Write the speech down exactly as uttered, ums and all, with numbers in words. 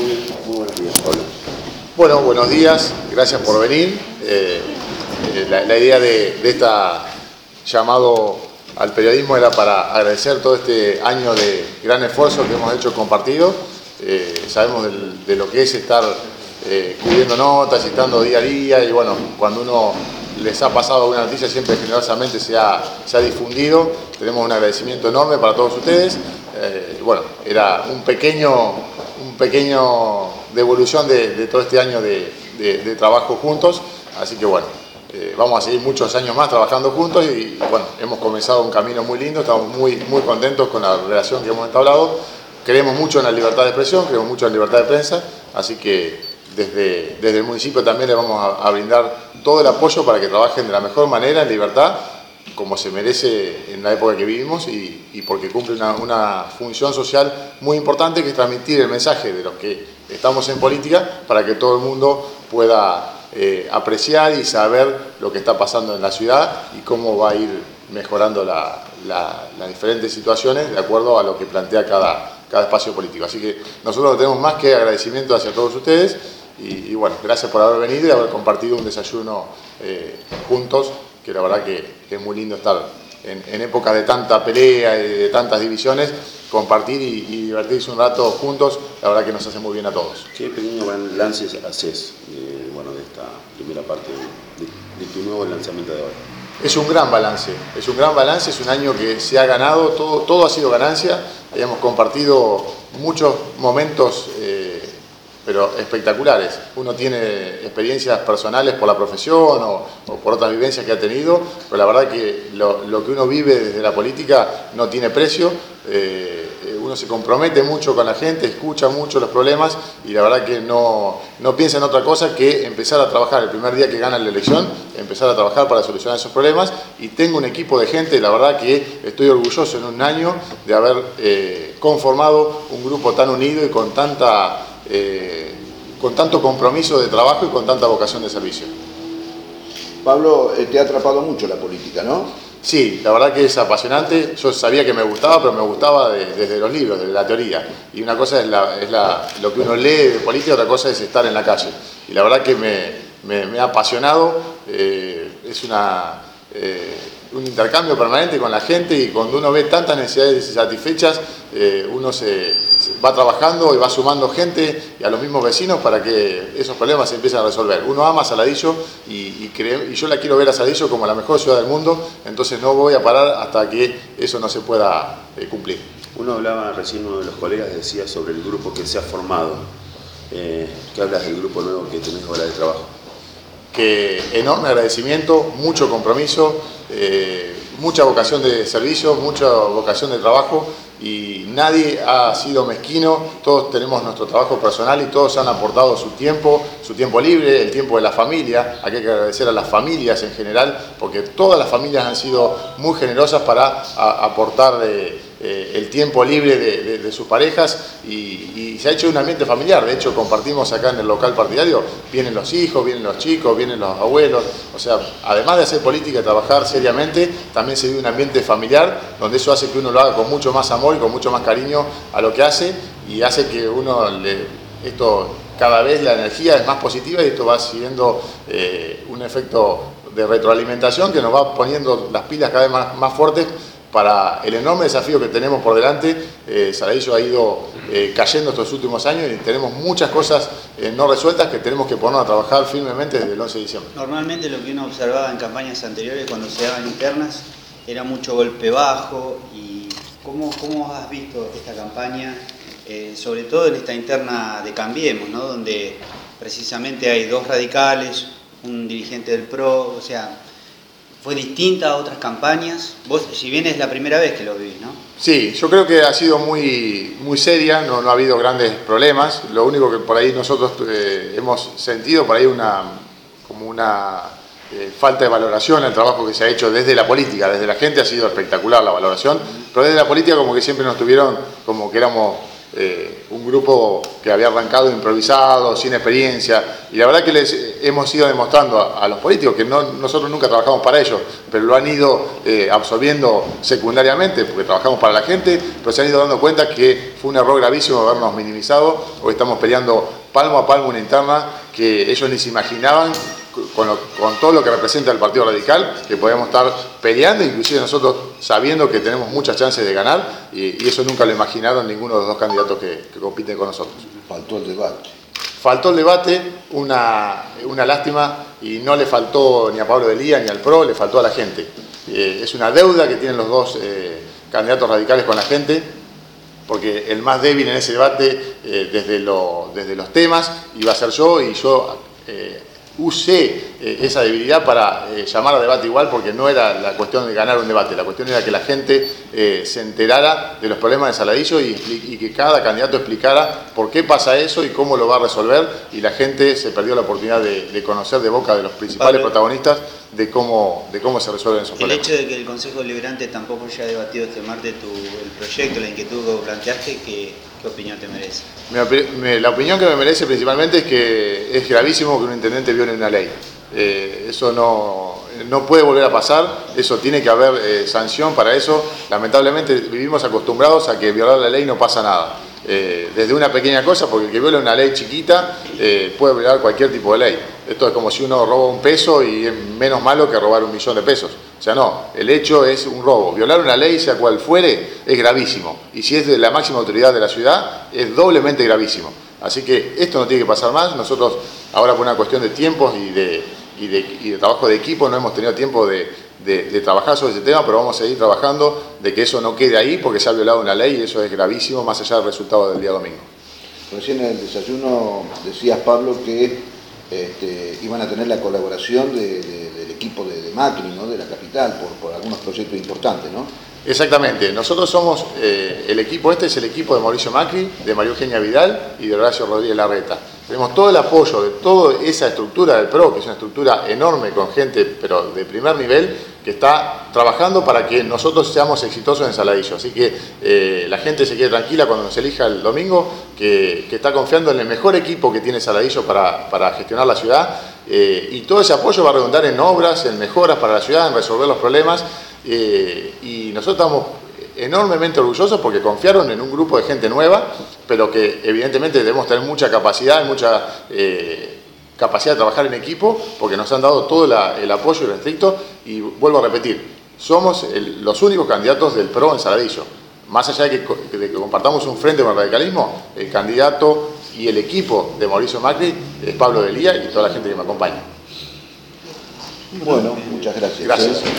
Muy buenos días, Pablo. Bueno, buenos días, gracias por venir. Eh, eh, la, la idea de, de esta llamado al periodismo era para agradecer todo este año de gran esfuerzo que hemos hecho compartido. Eh, sabemos del, de lo que es estar eh, cubriendo notas y estando día a día, y bueno, cuando uno les ha pasado alguna noticia siempre generosamente se ha, se ha difundido. Tenemos un agradecimiento enorme para todos ustedes. Eh, bueno, era un pequeño, un pequeño devolución de, de todo este año de, de, de trabajo juntos, así que bueno, eh, vamos a seguir muchos años más trabajando juntos y, y bueno, hemos comenzado un camino muy lindo, estamos muy, muy contentos con la relación que hemos entablado. Creemos mucho en la libertad de expresión, creemos mucho en la libertad de prensa, así que desde, desde el municipio también le vamos a, a brindar todo el apoyo para que trabajen de la mejor manera, en libertad, como se merece en la época que vivimos, y, y porque cumple una, una función social muy importante, que es transmitir el mensaje de los que estamos en política para que todo el mundo pueda eh, apreciar y saber lo que está pasando en la ciudad y cómo va a ir mejorando la, la, las diferentes situaciones de acuerdo a lo que plantea cada, cada espacio político. Así que nosotros no tenemos más que agradecimiento hacia todos ustedes y, y bueno, gracias por haber venido y haber compartido un desayuno eh, juntos, que la verdad que, que es muy lindo estar en, en épocas de tanta pelea y de tantas divisiones, compartir y, y divertirse un rato juntos, la verdad que nos hace muy bien a todos. ¿Qué pequeño balance haces de, bueno, de esta primera parte de, de, de tu nuevo lanzamiento de hoy? Es un gran balance, es un gran balance, es un año que se ha ganado, todo, todo ha sido ganancia, hemos compartido muchos momentos eh, pero espectaculares. Uno tiene experiencias personales por la profesión o, o por otras vivencias que ha tenido, pero la verdad que lo, lo que uno vive desde la política no tiene precio. Eh, uno se compromete mucho con la gente, escucha mucho los problemas y la verdad que no, no piensa en otra cosa que empezar a trabajar el primer día que gana la elección, empezar a trabajar para solucionar esos problemas. Y tengo un equipo de gente, la verdad que estoy orgulloso en un año de haber eh, conformado un grupo tan unido y con tanta Eh, con tanto compromiso de trabajo y con tanta vocación de servicio. Pablo, eh, te ha atrapado mucho la política, ¿no? Sí, la verdad que es apasionante. Yo sabía que me gustaba, pero me gustaba de, desde los libros, desde la teoría. Y una cosa es, la, es la, lo que uno lee de política, otra cosa es estar en la calle. Y la verdad que me, me, me ha apasionado. Eh, es una... Eh, un intercambio permanente con la gente, y cuando uno ve tantas necesidades satisfechas, eh, uno se, se va trabajando y va sumando gente y a los mismos vecinos para que esos problemas se empiecen a resolver. Uno ama a Saladillo y, y, cree, y yo la quiero ver a Saladillo como la mejor ciudad del mundo, entonces no voy a parar hasta que eso no se pueda eh, cumplir. Uno hablaba recién, uno de los colegas decía sobre el grupo que se ha formado. Eh, ¿Qué hablas del grupo nuevo que tenés ahora de trabajo? Que enorme agradecimiento, mucho compromiso, eh, mucha vocación de servicio, mucha vocación de trabajo, y nadie ha sido mezquino. Todos tenemos nuestro trabajo personal y todos han aportado su tiempo, su tiempo libre, el tiempo de la familia. Hay que agradecer a las familias en general, porque todas las familias han sido muy generosas para a, aportar eh, eh, el tiempo libre de, de, de sus parejas, y, y se ha hecho un ambiente familiar. De hecho, compartimos acá en el local partidario, vienen los hijos, vienen los chicos, vienen los abuelos. O sea, además de hacer política y trabajar seriamente, también se vive un ambiente familiar, donde eso hace que uno lo haga con mucho más amor y con mucho más cariño a lo que hace, y hace que uno, le, esto cada vez la energía es más positiva, y esto va siguiendo eh, un efecto de retroalimentación que nos va poniendo las pilas cada vez más, más fuertes para el enorme desafío que tenemos por delante. eh, Saladillo ha ido eh, cayendo estos últimos años y tenemos muchas cosas eh, no resueltas que tenemos que ponernos a trabajar firmemente desde el once de diciembre. Normalmente lo que uno observaba en campañas anteriores, cuando se daban internas, era mucho golpe bajo. Y ¿cómo, cómo has visto esta campaña, eh, sobre todo en esta interna de Cambiemos, ¿no? Donde precisamente hay dos radicales, un dirigente del P R O, o sea, ¿fue distinta a otras campañas? Vos, si bien es la primera vez que lo vivís, ¿no? Sí, yo creo que ha sido muy, muy seria, no, no ha habido grandes problemas. Lo único que por ahí nosotros eh, hemos sentido, por ahí una, como una eh, falta de valoración al trabajo que se ha hecho desde la política, desde la gente ha sido espectacular la valoración, pero desde la política como que siempre nos tuvieron como que éramos eh, un grupo que había arrancado improvisado, sin experiencia, y la verdad que les... eh, hemos ido demostrando a, a los políticos que no, nosotros nunca trabajamos para ellos, pero lo han ido eh, absorbiendo secundariamente porque trabajamos para la gente, pero se han ido dando cuenta que fue un error gravísimo habernos minimizado. Hoy estamos peleando palmo a palmo una interna que ellos ni se imaginaban con, lo, con todo lo que representa el Partido Radical, que podemos estar peleando, inclusive nosotros sabiendo que tenemos muchas chances de ganar, y, y eso nunca lo imaginaron ninguno de los dos candidatos que, que compiten con nosotros. Faltó el debate. Faltó el debate, una, una lástima, y no le faltó ni a Pablo Delía ni al P R O, le faltó a la gente. Eh, es una deuda que tienen los dos eh, candidatos radicales con la gente, porque el más débil en ese debate eh, desde, lo, desde los temas iba a ser yo, y yo eh, usé eh, esa debilidad para eh, llamar a debate igual, porque no era la cuestión de ganar un debate, la cuestión era que la gente eh, se enterara de los problemas de Saladillo y, y que cada candidato explicara por qué pasa eso y cómo lo va a resolver, y la gente se perdió la oportunidad de, de conocer de boca de los principales Pablo, protagonistas de cómo, de cómo se resuelven esos el problemas. hecho de que el Consejo Deliberante tampoco haya debatido este martes tu, el proyecto, la inquietud que planteaste, ¿qué, qué opinión te merece? Me, me, la opinión que me merece principalmente es que es gravísimo que un intendente viole una ley. Eh, eso no, no puede volver a pasar, eso tiene que haber eh, sanción para eso. Lamentablemente vivimos acostumbrados a que violar la ley no pasa nada. Eh, desde una pequeña cosa, porque el que viola una ley chiquita eh, puede violar cualquier tipo de ley. Esto es como si uno roba un peso y es menos malo que robar un millón de pesos. O sea, no, el hecho es un robo. Violar una ley, sea cual fuere, es gravísimo. Y si es de la máxima autoridad de la ciudad, es doblemente gravísimo. Así que esto no tiene que pasar más. Nosotros, ahora por una cuestión de tiempos y de, y de, y de trabajo de equipo, no hemos tenido tiempo de, de, de trabajar sobre ese tema, pero vamos a seguir trabajando de que eso no quede ahí, porque se ha violado una ley y eso es gravísimo, más allá del resultado del día domingo. Recién en el desayuno decías, Pablo, que este, iban a tener la colaboración de, de, del equipo de, de Macri, ¿no?, de la capital, por, por algunos proyectos importantes, ¿no? Exactamente, nosotros somos, eh, el equipo este es el equipo de Mauricio Macri, de María Eugenia Vidal y de Horacio Rodríguez Larreta. Tenemos todo el apoyo de toda esa estructura del P R O, que es una estructura enorme con gente, pero de primer nivel, que está trabajando para que nosotros seamos exitosos en Saladillo. Así que eh, la gente se quede tranquila cuando nos elija el domingo, que, que está confiando en el mejor equipo que tiene Saladillo para, para gestionar la ciudad, eh, y todo ese apoyo va a redundar en obras, en mejoras para la ciudad, en resolver los problemas, eh, y nosotros estamos enormemente orgullosos porque confiaron en un grupo de gente nueva, pero que evidentemente debemos tener mucha capacidad, mucha eh, capacidad de trabajar en equipo, porque nos han dado todo la, el apoyo restricto. Y vuelvo a repetir, somos el, los únicos candidatos del P R O en Saladillo. Más allá de que, de que compartamos un frente con el radicalismo, el candidato y el equipo de Mauricio Macri es Pablo Delía y toda la gente que me acompaña. Bueno, muchas gracias. Gracias.